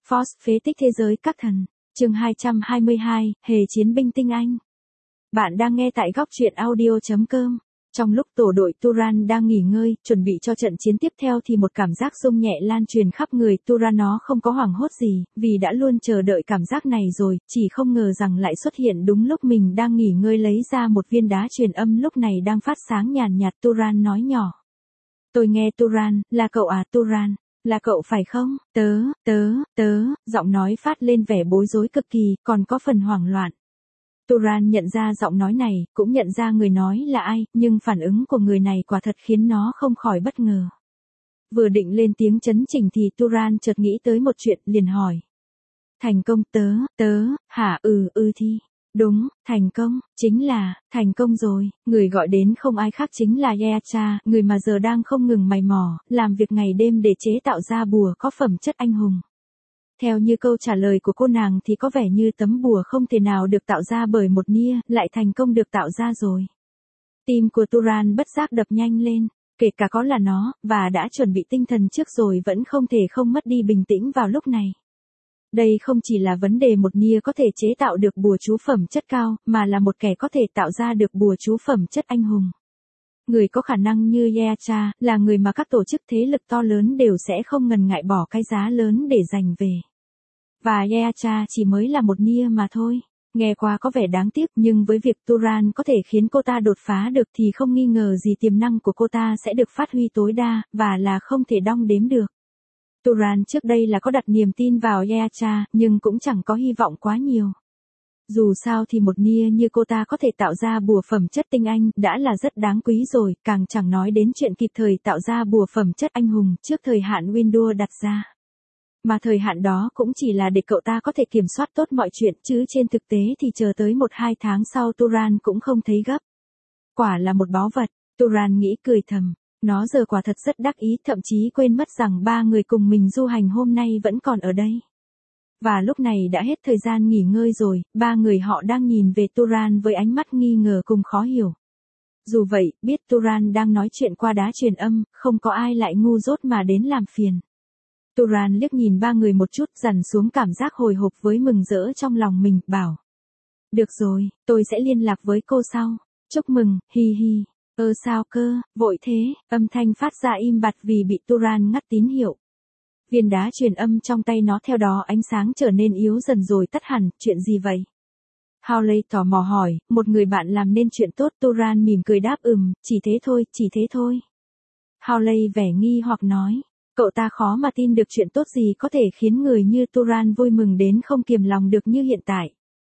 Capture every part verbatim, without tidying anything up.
Force phế tích thế giới các thần. Chương hai trăm hai mươi hai, Hề chiến binh tinh anh. Bạn đang nghe tại góc truyện audio chấm com. Trong lúc tổ đội Turan đang nghỉ ngơi, chuẩn bị cho trận chiến tiếp theo thì một cảm giác rung nhẹ lan truyền khắp người Turan. Nó không có hoảng hốt gì, vì đã luôn chờ đợi cảm giác này rồi, chỉ không ngờ rằng lại xuất hiện đúng lúc mình đang nghỉ ngơi. Lấy ra một viên đá truyền âm lúc này đang phát sáng nhàn nhạt, Turan nói nhỏ. Tôi nghe Turan, là cậu à Turan? Là cậu phải không? Tớ, tớ, tớ, giọng nói phát lên vẻ bối rối cực kỳ, còn có phần hoảng loạn. Turan nhận ra giọng nói này, cũng nhận ra người nói là ai, nhưng phản ứng của người này quả thật khiến nó không khỏi bất ngờ. Vừa định lên tiếng chấn chỉnh thì Turan chợt nghĩ tới một chuyện, liền hỏi. Thành công tớ, tớ, hả ừ, ừ thì. Đúng, thành công, chính là, thành công rồi, người gọi đến không ai khác chính là Yeacha, người mà giờ đang không ngừng mày mò, làm việc ngày đêm để chế tạo ra bùa có phẩm chất anh hùng. Theo như câu trả lời của cô nàng thì có vẻ như tấm bùa không thể nào được tạo ra bởi một nia, lại thành công được tạo ra rồi. Tim của Turan bất giác đập nhanh lên, kể cả có là nó, và đã chuẩn bị tinh thần trước rồi vẫn không thể không mất đi bình tĩnh vào lúc này. Đây không chỉ là vấn đề một nia có thể chế tạo được bùa chú phẩm chất cao, mà là một kẻ có thể tạo ra được bùa chú phẩm chất anh hùng. Người có khả năng như Yeacha, là người mà các tổ chức thế lực to lớn đều sẽ không ngần ngại bỏ cái giá lớn để giành về. Và Yeacha chỉ mới là một nia mà thôi. Nghe qua có vẻ đáng tiếc, nhưng với việc Turan có thể khiến cô ta đột phá được thì không nghi ngờ gì tiềm năng của cô ta sẽ được phát huy tối đa, và là không thể đong đếm được. Turan trước đây là có đặt niềm tin vào Yeacha, nhưng cũng chẳng có hy vọng quá nhiều. Dù sao thì một nia như cô ta có thể tạo ra bùa phẩm chất tinh anh, đã là rất đáng quý rồi, càng chẳng nói đến chuyện kịp thời tạo ra bùa phẩm chất anh hùng trước thời hạn Windows đặt ra. Mà thời hạn đó cũng chỉ là để cậu ta có thể kiểm soát tốt mọi chuyện, chứ trên thực tế thì chờ tới một hai tháng sau Turan cũng không thấy gấp. Quả là một báu vật, Turan nghĩ cười thầm. Nó giờ quả thật rất đắc ý, thậm chí quên mất rằng ba người cùng mình du hành hôm nay vẫn còn ở đây. Và lúc này đã hết thời gian nghỉ ngơi rồi, ba người họ đang nhìn về Turan với ánh mắt nghi ngờ cùng khó hiểu. Dù vậy, biết Turan đang nói chuyện qua đá truyền âm, không có ai lại ngu dốt mà đến làm phiền. Turan liếc nhìn ba người một chút, dằn xuống cảm giác hồi hộp với mừng rỡ trong lòng mình, bảo. Được rồi, tôi sẽ liên lạc với cô sau. Chúc mừng, hi hi. Ơ sao cơ, vội thế, âm thanh phát ra im bặt vì bị Turan ngắt tín hiệu. Viên đá truyền âm trong tay nó theo đó ánh sáng trở nên yếu dần rồi tắt hẳn, chuyện gì vậy? Hawley tò mò hỏi, một người bạn làm nên chuyện tốt. Turan mỉm cười đáp ừm, chỉ thế thôi, chỉ thế thôi. Hawley vẻ nghi hoặc nói, cậu ta khó mà tin được chuyện tốt gì có thể khiến người như Turan vui mừng đến không kiềm lòng được như hiện tại.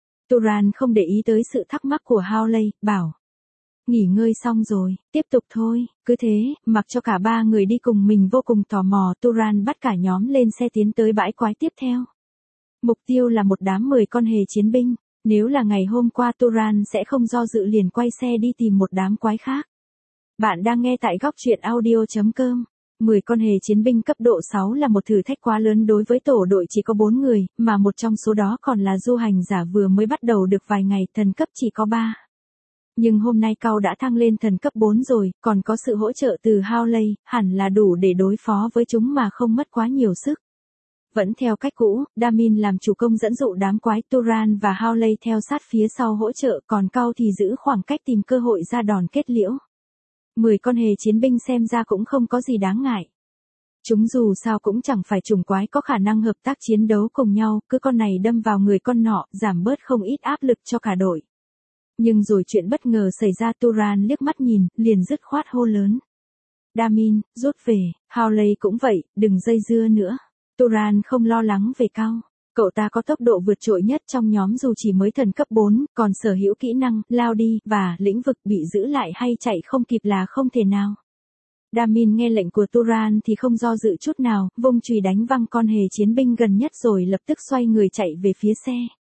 Turan không để ý tới sự thắc mắc của Hawley, bảo. Nghỉ ngơi xong rồi, tiếp tục thôi. Cứ thế, mặc cho cả ba người đi cùng mình vô cùng tò mò, Turan bắt cả nhóm lên xe tiến tới bãi quái tiếp theo. Mục tiêu là một đám mười con hề chiến binh. Nếu là ngày hôm qua Turan sẽ không do dự liền quay xe đi tìm một đám quái khác. Bạn đang nghe tại góc truyện audio chấm com. mười con hề chiến binh cấp độ sáu là một thử thách quá lớn đối với tổ đội chỉ có bốn người, mà một trong số đó còn là du hành giả vừa mới bắt đầu được vài ngày, thần cấp chỉ có ba. Nhưng hôm nay Cao đã thăng lên thần cấp bốn rồi, còn có sự hỗ trợ từ Hawley, hẳn là đủ để đối phó với chúng mà không mất quá nhiều sức. Vẫn theo cách cũ, Damin làm chủ công dẫn dụ đám quái, Turan và Hawley theo sát phía sau hỗ trợ, còn Cao thì giữ khoảng cách tìm cơ hội ra đòn kết liễu. Mười con hề chiến binh xem ra cũng không có gì đáng ngại. Chúng dù sao cũng chẳng phải chủng quái có khả năng hợp tác chiến đấu cùng nhau, cứ con này đâm vào người con nọ, giảm bớt không ít áp lực cho cả đội. Nhưng rồi chuyện bất ngờ xảy ra. Turan liếc mắt nhìn, liền dứt khoát hô lớn. Damin, rút về. Hawley cũng vậy, đừng dây dưa nữa. Turan không lo lắng về Cao. Cậu ta có tốc độ vượt trội nhất trong nhóm dù chỉ mới thần cấp bốn, còn sở hữu kỹ năng, lao đi, và lĩnh vực bị giữ lại hay chạy không kịp là không thể nào. Damin nghe lệnh của Turan thì không do dự chút nào, vung chùy đánh văng con hề chiến binh gần nhất rồi lập tức xoay người chạy về phía xe.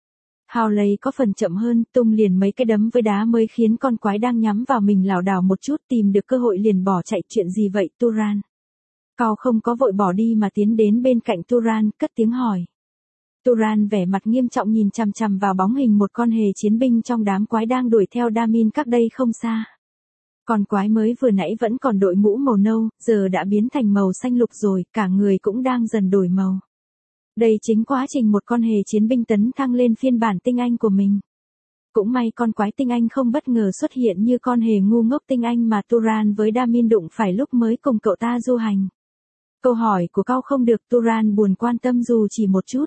Hawley có phần chậm hơn, tung liền mấy cái đấm với đá mới khiến con quái đang nhắm vào mình lảo đảo một chút, tìm được cơ hội liền bỏ chạy. Chuyện gì vậy Turan? Cao không có vội bỏ đi mà tiến đến bên cạnh Turan, cất tiếng hỏi. Turan vẻ mặt nghiêm trọng nhìn chằm chằm vào bóng hình một con hề chiến binh trong đám quái đang đuổi theo Damin cách đây không xa. Con quái mới vừa nãy vẫn còn đội mũ màu nâu, giờ đã biến thành màu xanh lục rồi, cả người cũng đang dần đổi màu. Đây chính quá trình một con hề chiến binh tấn thăng lên phiên bản tinh anh của mình. Cũng may con quái tinh anh không bất ngờ xuất hiện như con hề ngu ngốc tinh anh mà Turan với Damin đụng phải lúc mới cùng cậu ta du hành. Câu hỏi của cậu không được Turan buồn quan tâm dù chỉ một chút.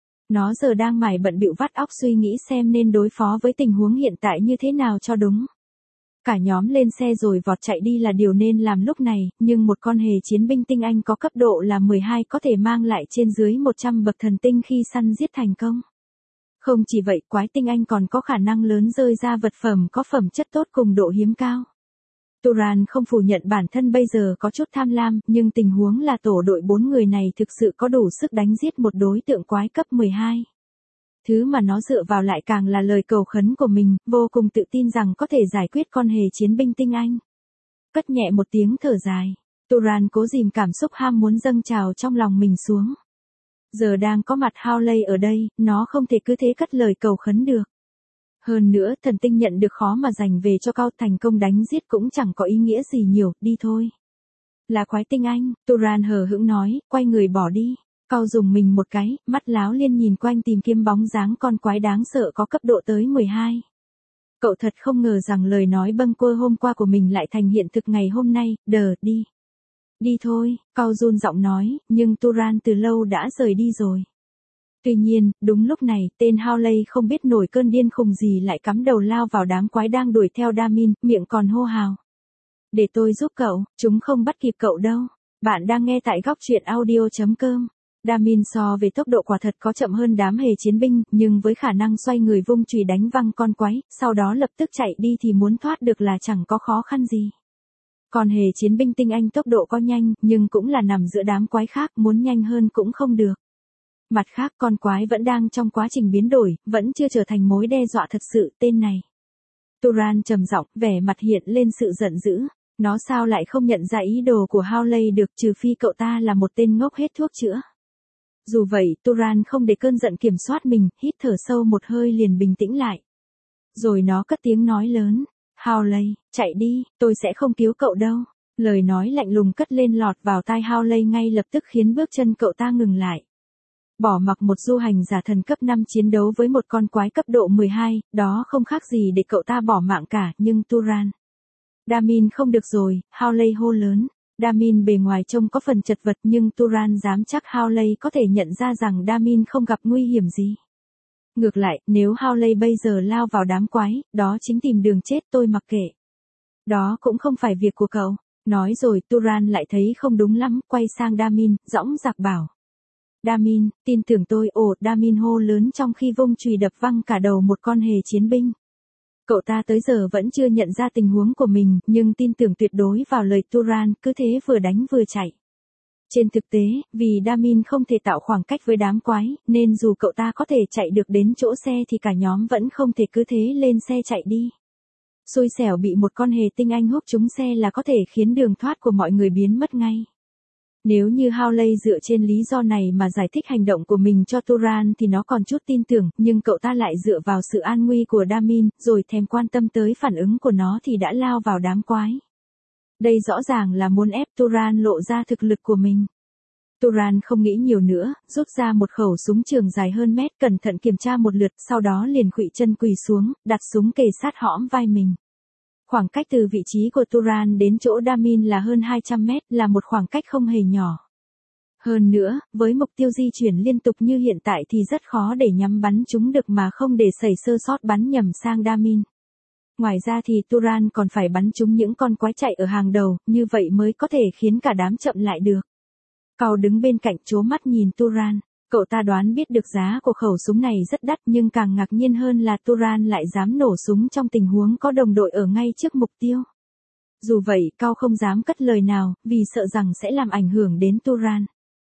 Nó giờ đang mải bận bịu vắt óc suy nghĩ xem nên đối phó với tình huống hiện tại như thế nào cho đúng. Cả nhóm lên xe rồi vọt chạy đi là điều nên làm lúc này, nhưng một con hề chiến binh tinh anh có cấp độ là mười hai có thể mang lại trên dưới một trăm bậc thần tinh khi săn giết thành công. Không chỉ vậy, quái tinh anh còn có khả năng lớn rơi ra vật phẩm có phẩm chất tốt cùng độ hiếm cao. Turan không phủ nhận bản thân bây giờ có chút tham lam, nhưng tình huống là tổ đội bốn người này thực sự có đủ sức đánh giết một đối tượng quái cấp mười hai. Thứ mà nó dựa vào lại càng là lời cầu khấn của mình, vô cùng tự tin rằng có thể giải quyết con hề chiến binh tinh anh. Cất nhẹ một tiếng thở dài, Turan cố dìm cảm xúc ham muốn dâng trào trong lòng mình xuống. Giờ đang có mặt Howley ở đây, nó không thể cứ thế cất lời cầu khấn được. Hơn nữa, thần tinh nhận được khó mà dành về cho cao, thành công đánh giết cũng chẳng có ý nghĩa gì nhiều, đi thôi. Là quái tinh anh, Turan hờ hững nói, quay người bỏ đi. Cao dùng mình một cái, mắt láo liên nhìn quanh tìm kiếm bóng dáng con quái đáng sợ có cấp độ tới mười hai. Cậu thật không ngờ rằng lời nói bâng quơ hôm qua của mình lại thành hiện thực ngày hôm nay, đờ, đi. Đi thôi, Cao run giọng nói, nhưng Turan từ lâu đã rời đi rồi. Tuy nhiên, đúng lúc này, tên Howley không biết nổi cơn điên khùng gì lại cắm đầu lao vào đám quái đang đuổi theo Damin, miệng còn hô hào. Để tôi giúp cậu, chúng không bắt kịp cậu đâu. Bạn đang nghe tại góc truyện audio chấm com. Damin so về tốc độ quả thật có chậm hơn đám hề chiến binh, nhưng với khả năng xoay người vung chùy đánh văng con quái, sau đó lập tức chạy đi thì muốn thoát được là chẳng có khó khăn gì. Còn hề chiến binh tinh anh tốc độ có nhanh, nhưng cũng là nằm giữa đám quái khác, muốn nhanh hơn cũng không được. Mặt khác con quái vẫn đang trong quá trình biến đổi, vẫn chưa trở thành mối đe dọa thật sự, tên này. Turan trầm giọng, vẻ mặt hiện lên sự giận dữ. Nó sao lại không nhận ra ý đồ của Howley được, trừ phi cậu ta là một tên ngốc hết thuốc chữa. Dù vậy, Turan không để cơn giận kiểm soát mình, hít thở sâu một hơi liền bình tĩnh lại. Rồi nó cất tiếng nói lớn, Howley, chạy đi, tôi sẽ không cứu cậu đâu. Lời nói lạnh lùng cất lên lọt vào tai Howley ngay lập tức khiến bước chân cậu ta ngừng lại. Bỏ mặc một du hành giả thần cấp năm chiến đấu với một con quái cấp độ mười hai, đó không khác gì để cậu ta bỏ mạng cả, nhưng Turan. Damin không được rồi, Howley hô lớn. Damin bề ngoài trông có phần chật vật nhưng Turan dám chắc Howley có thể nhận ra rằng Damin không gặp nguy hiểm gì. Ngược lại, nếu Howley bây giờ lao vào đám quái, đó chính tìm đường chết, tôi mặc kệ. Đó cũng không phải việc của cậu. Nói rồi Turan lại thấy không đúng lắm, quay sang Damin, dõng dạc bảo. Damin, tin tưởng tôi, ồ, Damin hô lớn trong khi vung chùy đập văng cả đầu một con hề chiến binh. Cậu ta tới giờ vẫn chưa nhận ra tình huống của mình, nhưng tin tưởng tuyệt đối vào lời Turan, cứ thế vừa đánh vừa chạy. Trên thực tế, vì Damin không thể tạo khoảng cách với đám quái, nên dù cậu ta có thể chạy được đến chỗ xe thì cả nhóm vẫn không thể cứ thế lên xe chạy đi. Xui xẻo bị một con hề tinh anh húc trúng xe là có thể khiến đường thoát của mọi người biến mất ngay. Nếu như Howley dựa trên lý do này mà giải thích hành động của mình cho Turan thì nó còn chút tin tưởng, nhưng cậu ta lại dựa vào sự an nguy của Damin, rồi thèm quan tâm tới phản ứng của nó thì đã lao vào đám quái. Đây rõ ràng là muốn ép Turan lộ ra thực lực của mình. Turan không nghĩ nhiều nữa, rút ra một khẩu súng trường dài hơn mét, cẩn thận kiểm tra một lượt, sau đó liền khuỵu chân quỳ xuống, đặt súng kề sát hõm vai mình. Khoảng cách từ vị trí của Turan đến chỗ Damin là hơn hai trăm mét, là một khoảng cách không hề nhỏ. Hơn nữa, với mục tiêu di chuyển liên tục như hiện tại thì rất khó để nhắm bắn chúng được mà không để xảy sơ sót bắn nhầm sang Damin. Ngoài ra thì Turan còn phải bắn trúng những con quái chạy ở hàng đầu, như vậy mới có thể khiến cả đám chậm lại được. Cao đứng bên cạnh trố mắt nhìn Turan. Cậu ta đoán biết được giá của khẩu súng này rất đắt nhưng càng ngạc nhiên hơn là Turan lại dám nổ súng trong tình huống có đồng đội ở ngay trước mục tiêu. Dù vậy, Cao không dám cất lời nào, vì sợ rằng sẽ làm ảnh hưởng đến Turan.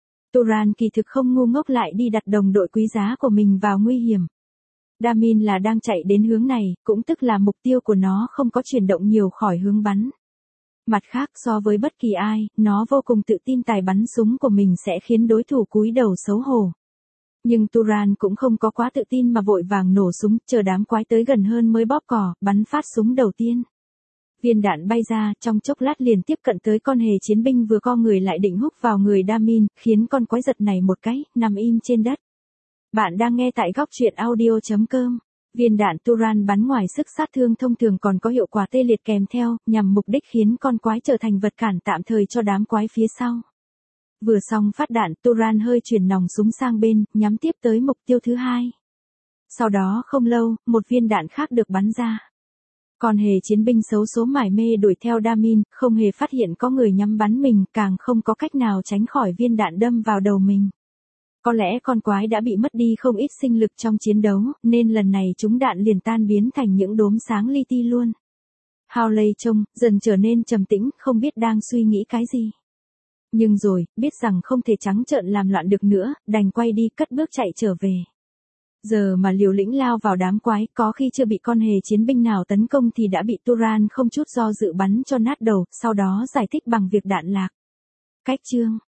Turan kỳ thực không ngu ngốc lại đi đặt đồng đội quý giá của mình vào nguy hiểm. Damin là đang chạy đến hướng này, cũng tức là mục tiêu của nó không có chuyển động nhiều khỏi hướng bắn. Mặt khác so với bất kỳ ai, nó vô cùng tự tin tài bắn súng của mình sẽ khiến đối thủ cúi đầu xấu hổ. Nhưng Turan cũng không có quá tự tin mà vội vàng nổ súng, chờ đám quái tới gần hơn mới bóp cò, bắn phát súng đầu tiên. Viên đạn bay ra, trong chốc lát liền tiếp cận tới con hề chiến binh vừa co người lại định húc vào người Damin, khiến con quái giật này một cái, nằm im trên đất. Bạn đang nghe tại góc truyện audio chấm com. Viên đạn Turan bắn ngoài sức sát thương thông thường còn có hiệu quả tê liệt kèm theo, nhằm mục đích khiến con quái trở thành vật cản tạm thời cho đám quái phía sau. Vừa xong phát đạn, Turan hơi chuyển nòng súng sang bên, nhắm tiếp tới mục tiêu thứ hai. Sau đó không lâu, một viên đạn khác được bắn ra. Còn hề chiến binh xấu số mải mê đuổi theo Damin, không hề phát hiện có người nhắm bắn mình, càng không có cách nào tránh khỏi viên đạn đâm vào đầu mình. Có lẽ con quái đã bị mất đi không ít sinh lực trong chiến đấu, nên lần này chúng đạn liền tan biến thành những đốm sáng li ti luôn. Hawley trông, dần trở nên trầm tĩnh, không biết đang suy nghĩ cái gì. Nhưng rồi, biết rằng không thể trắng trợn làm loạn được nữa, đành quay đi cất bước chạy trở về. Giờ mà liều lĩnh lao vào đám quái, có khi chưa bị con hề chiến binh nào tấn công thì đã bị Turan không chút do dự bắn cho nát đầu, sau đó giải thích bằng việc đạn lạc. Cách chương